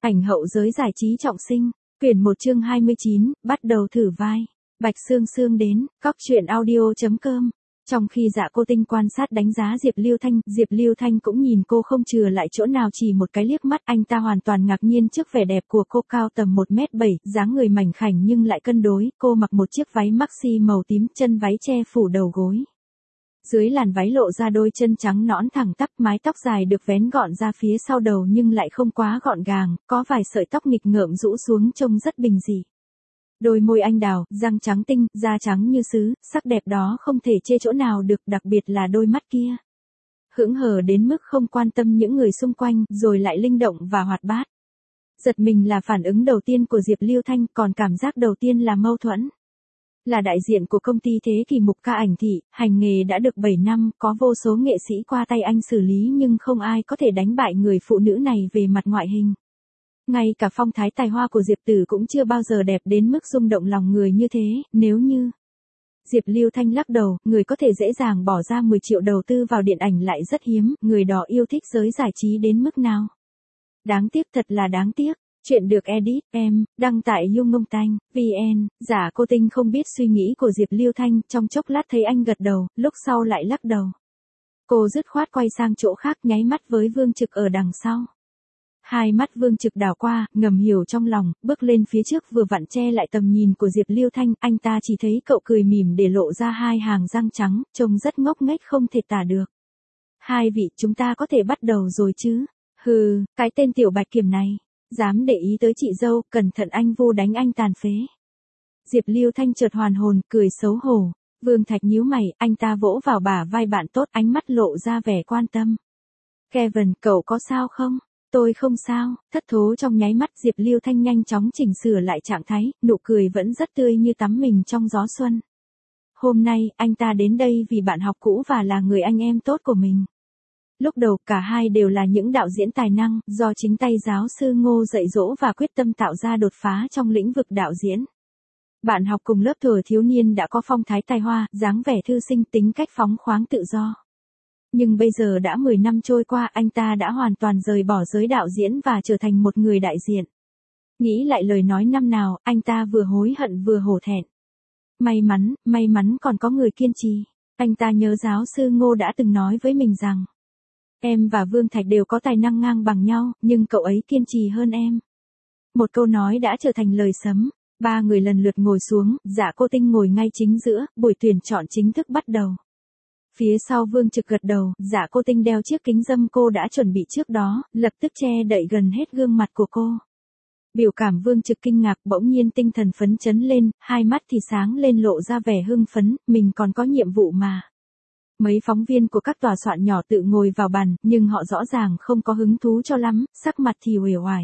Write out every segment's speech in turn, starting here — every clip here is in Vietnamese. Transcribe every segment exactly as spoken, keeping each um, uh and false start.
Ảnh hậu giới giải trí trọng sinh, quyển một chương hai mươi chín, bắt đầu thử vai. Bạch Sương Sương đến, cóc truyện audio chấm com. Trong khi Dạ Cô Tinh quan sát đánh giá Diệp Lưu Thanh, Diệp Lưu Thanh cũng nhìn cô không chừa lại chỗ nào, chỉ một cái liếc mắt, anh ta hoàn toàn ngạc nhiên trước vẻ đẹp của cô. Cao tầm một mét bảy, dáng người mảnh khảnh nhưng lại cân đối, cô mặc một chiếc váy maxi màu tím, chân váy che phủ đầu gối. Dưới làn váy lộ ra đôi chân trắng nõn thẳng tắp, mái tóc dài được vén gọn ra phía sau đầu nhưng lại không quá gọn gàng, có vài sợi tóc nghịch ngợm rũ xuống trông rất bình dị. Đôi môi anh đào, răng trắng tinh, da trắng như sứ, sắc đẹp đó không thể chê chỗ nào được, đặc biệt là đôi mắt kia. Hững hờ đến mức không quan tâm những người xung quanh, rồi lại linh động và hoạt bát. Giật mình là phản ứng đầu tiên của Diệp Lưu Thanh, còn cảm giác đầu tiên là mâu thuẫn. Là đại diện của công ty Thế Kỷ Mục Ca Ảnh Thị, hành nghề đã được bảy năm, có vô số nghệ sĩ qua tay anh xử lý nhưng không ai có thể đánh bại người phụ nữ này về mặt ngoại hình. Ngay cả phong thái tài hoa của Diệp Tử cũng chưa bao giờ đẹp đến mức rung động lòng người như thế, nếu như... Diệp Lưu Thanh lắc đầu, người có thể dễ dàng bỏ ra mười triệu đầu tư vào điện ảnh lại rất hiếm, người đó yêu thích giới giải trí đến mức nào. Đáng tiếc, thật là đáng tiếc. Chuyện được edit, em, đăng tại Yungongtanh, vn, Dạ Cô Tinh không biết suy nghĩ của Diệp Lưu Thanh, trong chốc lát thấy anh gật đầu, lúc sau lại lắc đầu. Cô dứt khoát quay sang chỗ khác, nháy mắt với Vương Trực ở đằng sau. Hai mắt Vương Trực đảo qua, ngầm hiểu trong lòng, bước lên phía trước vừa vặn che lại tầm nhìn của Diệp Lưu Thanh, anh ta chỉ thấy cậu cười mỉm để lộ ra hai hàng răng trắng, trông rất ngốc nghếch không thể tả được. Hai vị, chúng ta có thể bắt đầu rồi chứ? Hừ, cái tên tiểu bạch kiểm này. Dám để ý tới chị dâu, cẩn thận anh vu đánh anh tàn phế. Diệp Lưu Thanh chợt hoàn hồn, cười xấu hổ. Vương Thạch nhíu mày, anh ta vỗ vào bả vai bạn tốt, ánh mắt lộ ra vẻ quan tâm. Kevin, cậu có sao không? Tôi không sao. Thất thố trong nháy mắt, Diệp Lưu Thanh nhanh chóng chỉnh sửa lại trạng thái, nụ cười vẫn rất tươi như tắm mình trong gió xuân. Hôm nay, anh ta đến đây vì bạn học cũ và là người anh em tốt của mình. Lúc đầu, cả hai đều là những đạo diễn tài năng, do chính tay giáo sư Ngô dạy dỗ và quyết tâm tạo ra đột phá trong lĩnh vực đạo diễn. Bạn học cùng lớp thuở thiếu niên đã có phong thái tài hoa, dáng vẻ thư sinh, tính cách phóng khoáng tự do. Nhưng bây giờ đã mười năm trôi qua, anh ta đã hoàn toàn rời bỏ giới đạo diễn và trở thành một người đại diện. Nghĩ lại lời nói năm nào, anh ta vừa hối hận vừa hổ thẹn. May mắn, may mắn còn có người kiên trì. Anh ta nhớ giáo sư Ngô đã từng nói với mình rằng, em và Vương Thạch đều có tài năng ngang bằng nhau, nhưng cậu ấy kiên trì hơn em. Một câu nói đã trở thành lời sấm. Ba người lần lượt ngồi xuống, Dạ Cô Tinh ngồi ngay chính giữa, buổi tuyển chọn chính thức bắt đầu. Phía sau Vương Trực gật đầu, Dạ Cô Tinh đeo chiếc kính râm cô đã chuẩn bị trước đó, lập tức che đậy gần hết gương mặt của cô. Biểu cảm Vương Trực kinh ngạc, bỗng nhiên tinh thần phấn chấn lên, hai mắt thì sáng lên lộ ra vẻ hưng phấn, mình còn có nhiệm vụ mà. Mấy phóng viên của các tòa soạn nhỏ tự ngồi vào bàn, nhưng họ rõ ràng không có hứng thú cho lắm, sắc mặt thì uể oải.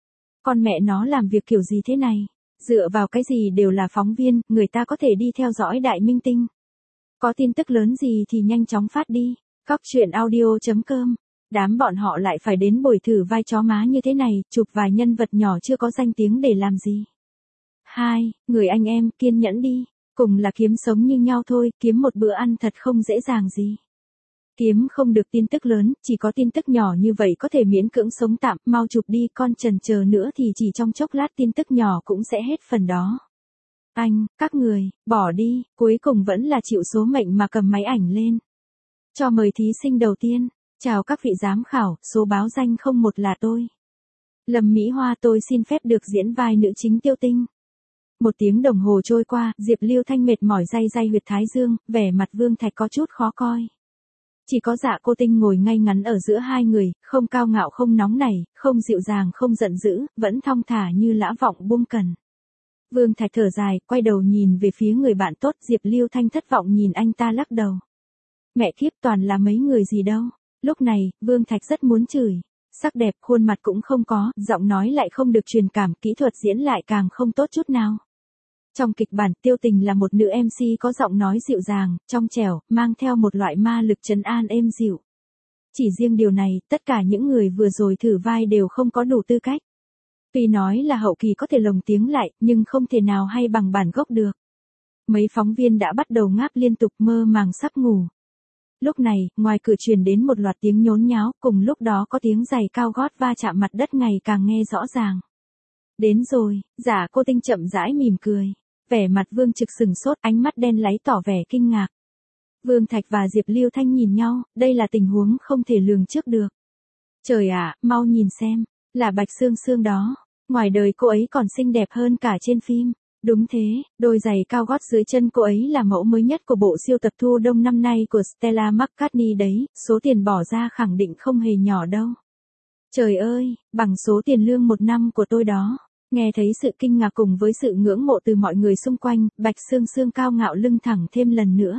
Con mẹ nó làm việc kiểu gì thế này? Dựa vào cái gì đều là phóng viên, người ta có thể đi theo dõi đại minh tinh. Có tin tức lớn gì thì nhanh chóng phát đi. Cóc truyện audio chấm com. Đám bọn họ lại phải đến buổi thử vai chó má như thế này, chụp vài nhân vật nhỏ chưa có danh tiếng để làm gì. Hai, người anh em, kiên nhẫn đi. Cùng là kiếm sống như nhau thôi, kiếm một bữa ăn thật không dễ dàng gì. Kiếm không được tin tức lớn, chỉ có tin tức nhỏ như vậy có thể miễn cưỡng sống tạm, mau chụp đi, con chần chờ nữa thì chỉ trong chốc lát tin tức nhỏ cũng sẽ hết phần đó. Anh, các người, bỏ đi, cuối cùng vẫn là chịu số mệnh mà cầm máy ảnh lên. Cho mời thí sinh đầu tiên, chào các vị giám khảo, số báo danh không một là tôi. Lâm Mỹ Hoa, tôi xin phép được diễn vai nữ chính Tiêu Tinh. Một tiếng đồng hồ trôi qua, Diệp Lưu Thanh mệt mỏi day day huyệt thái dương, vẻ mặt Vương Thạch có chút khó coi. Chỉ có Dạ Cô Tinh ngồi ngay ngắn ở giữa hai người, không cao ngạo không nóng nảy, không dịu dàng không giận dữ, vẫn thong thả như lã vọng buông cần. Vương Thạch thở dài, quay đầu nhìn về phía người bạn tốt, Diệp Lưu Thanh thất vọng nhìn anh ta lắc đầu. Mẹ kiếp, toàn là mấy người gì đâu. Lúc này, Vương Thạch rất muốn chửi. Sắc đẹp, khuôn mặt cũng không có, giọng nói lại không được truyền cảm, kỹ thuật diễn lại càng không tốt chút nào. Trong kịch bản, Tiêu Tình là một nữ em xê có giọng nói dịu dàng, trong trẻo, mang theo một loại ma lực trấn an êm dịu. Chỉ riêng điều này, tất cả những người vừa rồi thử vai đều không có đủ tư cách. Tuy nói là hậu kỳ có thể lồng tiếng lại, nhưng không thể nào hay bằng bản gốc được. Mấy phóng viên đã bắt đầu ngáp liên tục, mơ màng sắp ngủ. Lúc này, ngoài cửa truyền đến một loạt tiếng nhốn nháo, cùng lúc đó có tiếng giày cao gót va chạm mặt đất ngày càng nghe rõ ràng. Đến rồi, Dạ Cô Tinh chậm rãi mỉm cười. Vẻ mặt Vương Trực sừng sốt, ánh mắt đen láy tỏ vẻ kinh ngạc. Vương Thạch và Diệp Lưu Thanh nhìn nhau, đây là tình huống không thể lường trước được. Trời ạ, mau nhìn xem, là Bạch Sương Sương đó. Ngoài đời cô ấy còn xinh đẹp hơn cả trên phim. Đúng thế, đôi giày cao gót dưới chân cô ấy là mẫu mới nhất của bộ siêu tập thu đông năm nay của Stella McCartney đấy, số tiền bỏ ra khẳng định không hề nhỏ đâu. Trời ơi, bằng số tiền lương một năm của tôi đó. Nghe thấy sự kinh ngạc cùng với sự ngưỡng mộ từ mọi người xung quanh, Bạch Sương Sương cao ngạo lưng thẳng thêm lần nữa.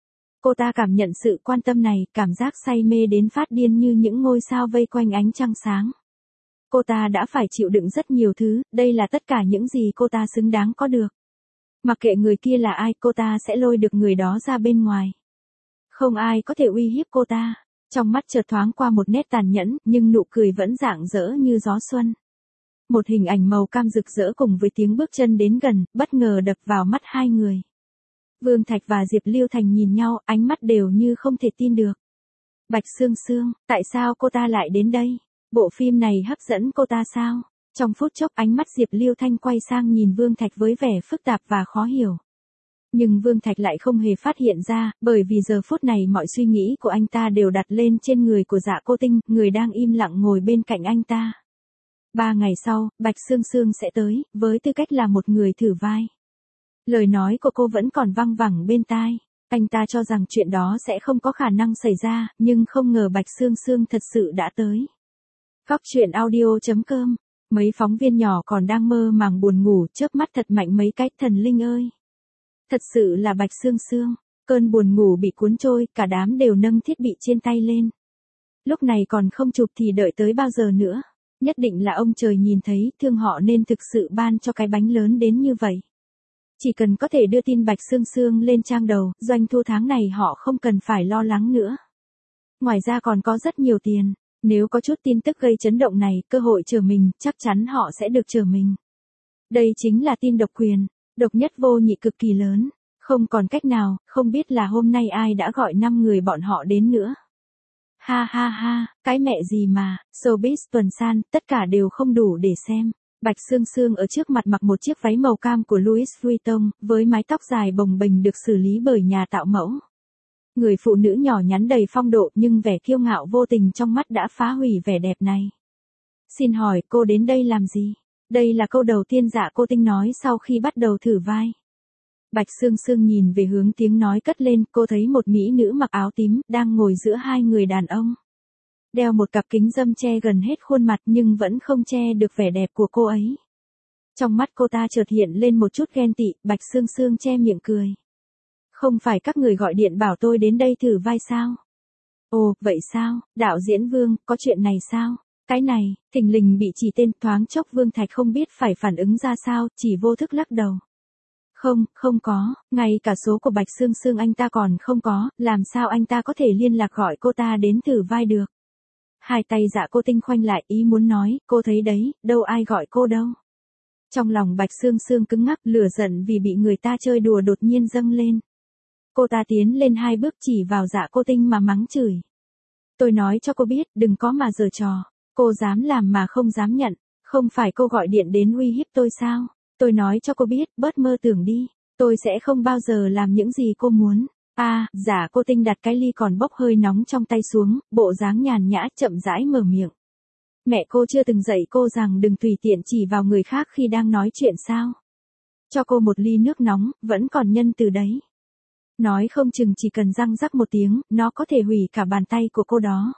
Cô ta cảm nhận sự quan tâm này, cảm giác say mê đến phát điên như những ngôi sao vây quanh ánh trăng sáng. Cô ta đã phải chịu đựng rất nhiều thứ, đây là tất cả những gì cô ta xứng đáng có được. Mặc kệ người kia là ai, cô ta sẽ lôi được người đó ra bên ngoài. Không ai có thể uy hiếp cô ta. Trong mắt chợt thoáng qua một nét tàn nhẫn, nhưng nụ cười vẫn rạng rỡ như gió xuân. Một hình ảnh màu cam rực rỡ cùng với tiếng bước chân đến gần, bất ngờ đập vào mắt hai người. Vương Thạch và Diệp Lưu Thành nhìn nhau, ánh mắt đều như không thể tin được. Bạch Sương Sương, tại sao cô ta lại đến đây? Bộ phim này hấp dẫn cô ta sao? Trong phút chốc ánh mắt Diệp Lưu Thanh quay sang nhìn Vương Thạch với vẻ phức tạp và khó hiểu. Nhưng Vương Thạch lại không hề phát hiện ra, bởi vì giờ phút này mọi suy nghĩ của anh ta đều đặt lên trên người của Dạ Cô Tinh, người đang im lặng ngồi bên cạnh anh ta. Ba ngày sau, Bạch Sương Sương sẽ tới, với tư cách là một người thử vai. Lời nói của cô vẫn còn văng vẳng bên tai. Anh ta cho rằng chuyện đó sẽ không có khả năng xảy ra, nhưng không ngờ Bạch Sương Sương thật sự đã tới. Góc truyện audio chấm com. Mấy phóng viên nhỏ còn đang mơ màng buồn ngủ, chớp mắt thật mạnh mấy cái, thần linh ơi. Thật sự là Bạch Sương Sương. Cơn buồn ngủ bị cuốn trôi, cả đám đều nâng thiết bị trên tay lên. Lúc này còn không chụp thì đợi tới bao giờ nữa. Nhất định là ông trời nhìn thấy, thương họ nên thực sự ban cho cái bánh lớn đến như vậy. Chỉ cần có thể đưa tin Bạch Sương Sương lên trang đầu, doanh thu tháng này họ không cần phải lo lắng nữa. Ngoài ra còn có rất nhiều tiền. Nếu có chút tin tức gây chấn động này, cơ hội trở mình, chắc chắn họ sẽ được trở mình. Đây chính là tin độc quyền, độc nhất vô nhị cực kỳ lớn. Không còn cách nào, không biết là hôm nay ai đã gọi năm người bọn họ đến nữa. Ha ha ha, cái mẹ gì mà, showbiz tuần san, tất cả đều không đủ để xem. Bạch Sương Sương ở trước mặt mặc một chiếc váy màu cam của Louis Vuitton, với mái tóc dài bồng bềnh được xử lý bởi nhà tạo mẫu. Người phụ nữ nhỏ nhắn đầy phong độ nhưng vẻ kiêu ngạo vô tình trong mắt đã phá hủy vẻ đẹp này. Xin hỏi cô đến đây làm gì? Đây là câu đầu tiên Dạ Cô Tinh nói sau khi bắt đầu thử vai. Bạch Sương Sương nhìn về hướng tiếng nói cất lên, cô thấy một mỹ nữ mặc áo tím, đang ngồi giữa hai người đàn ông. Đeo một cặp kính râm che gần hết khuôn mặt nhưng vẫn không che được vẻ đẹp của cô ấy. Trong mắt cô ta chợt hiện lên một chút ghen tị, Bạch Sương Sương che miệng cười. Không phải các người gọi điện bảo tôi đến đây thử vai sao? Ồ, vậy sao, đạo diễn Vương, có chuyện này sao? Cái này, thình lình bị chỉ tên, thoáng chốc Vương Thạch không biết phải phản ứng ra sao, chỉ vô thức lắc đầu. Không, không có, ngay cả số của Bạch Sương Sương anh ta còn không có, làm sao anh ta có thể liên lạc gọi cô ta đến thử vai được? Hai tay Dạ Cô Tinh khoanh lại, ý muốn nói, cô thấy đấy, đâu ai gọi cô đâu. Trong lòng Bạch Sương Sương cứng ngắc, lửa giận vì bị người ta chơi đùa đột nhiên dâng lên. Cô ta tiến lên hai bước chỉ vào Dạ Cô Tinh mà mắng chửi. Tôi nói cho cô biết, đừng có mà giở trò. Cô dám làm mà không dám nhận. Không phải cô gọi điện đến uy hiếp tôi sao? Tôi nói cho cô biết, bớt mơ tưởng đi. Tôi sẽ không bao giờ làm những gì cô muốn. À, Dạ Cô Tinh đặt cái ly còn bốc hơi nóng trong tay xuống, bộ dáng nhàn nhã chậm rãi mở miệng. Mẹ cô chưa từng dạy cô rằng đừng tùy tiện chỉ vào người khác khi đang nói chuyện sao? Cho cô một ly nước nóng, vẫn còn nhân từ đấy. Nói không chừng chỉ cần răng rắc một tiếng, nó có thể hủy cả bàn tay của cô đó.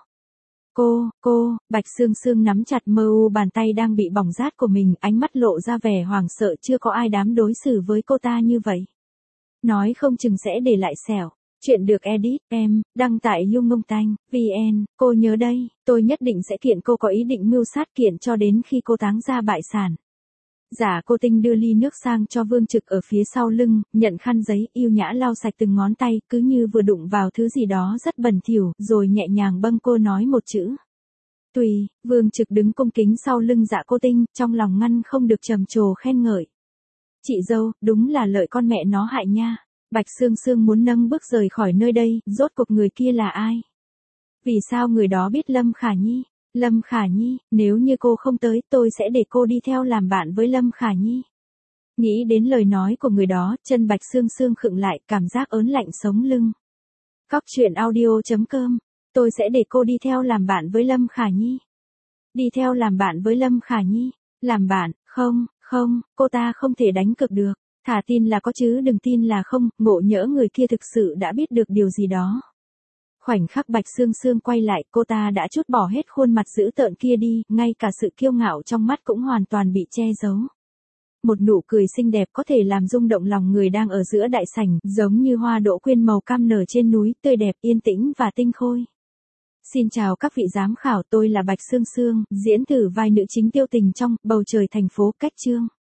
Cô, cô, Bạch Sương Sương nắm chặt mơ u bàn tay đang bị bỏng rát của mình, ánh mắt lộ ra vẻ hoảng sợ, chưa có ai dám đối xử với cô ta như vậy. Nói không chừng sẽ để lại sẹo. Chuyện được edit, em, đăng tại Dung Ngông Tanh, vn, cô nhớ đây, tôi nhất định sẽ kiện cô có ý định mưu sát, kiện cho đến khi cô táng ra bại sản. Dạ Cô Tinh đưa ly nước sang cho Vương Trực ở phía sau lưng, nhận khăn giấy, yêu nhã lau sạch từng ngón tay, cứ như vừa đụng vào thứ gì đó rất bẩn thỉu, rồi nhẹ nhàng bâng cô nói một chữ. Tùy, Vương Trực đứng cung kính sau lưng Dạ Cô Tinh, trong lòng ngăn không được trầm trồ khen ngợi. Chị dâu, đúng là lợi con mẹ nó hại nha. Bạch Sương Sương muốn nâng bước rời khỏi nơi đây, rốt cuộc người kia là ai? Vì sao người đó biết Lâm Khả Nhi? Lâm Khả Nhi, nếu như cô không tới, tôi sẽ để cô đi theo làm bạn với Lâm Khả Nhi. Nghĩ đến lời nói của người đó, chân Bạch Sương Sương khựng lại, cảm giác ớn lạnh sống lưng. Cóc truyện audio chấm com, tôi sẽ để cô đi theo làm bạn với Lâm Khả Nhi. Đi theo làm bạn với Lâm Khả Nhi, làm bạn, không, không, cô ta không thể đánh cược được. Thả tin là có chứ đừng tin là không, ngộ nhỡ người kia thực sự đã biết được điều gì đó. Khoảnh khắc Bạch Sương Sương quay lại, cô ta đã trút bỏ hết khuôn mặt dữ tợn kia đi, ngay cả sự kiêu ngạo trong mắt cũng hoàn toàn bị che giấu. Một nụ cười xinh đẹp có thể làm rung động lòng người đang ở giữa đại sảnh, giống như hoa đỗ quyên màu cam nở trên núi, tươi đẹp, yên tĩnh và tinh khôi. Xin chào các vị giám khảo, tôi là Bạch Sương Sương, diễn thử vai nữ chính Tiêu Tình trong Bầu Trời Thành Phố Cách Chương.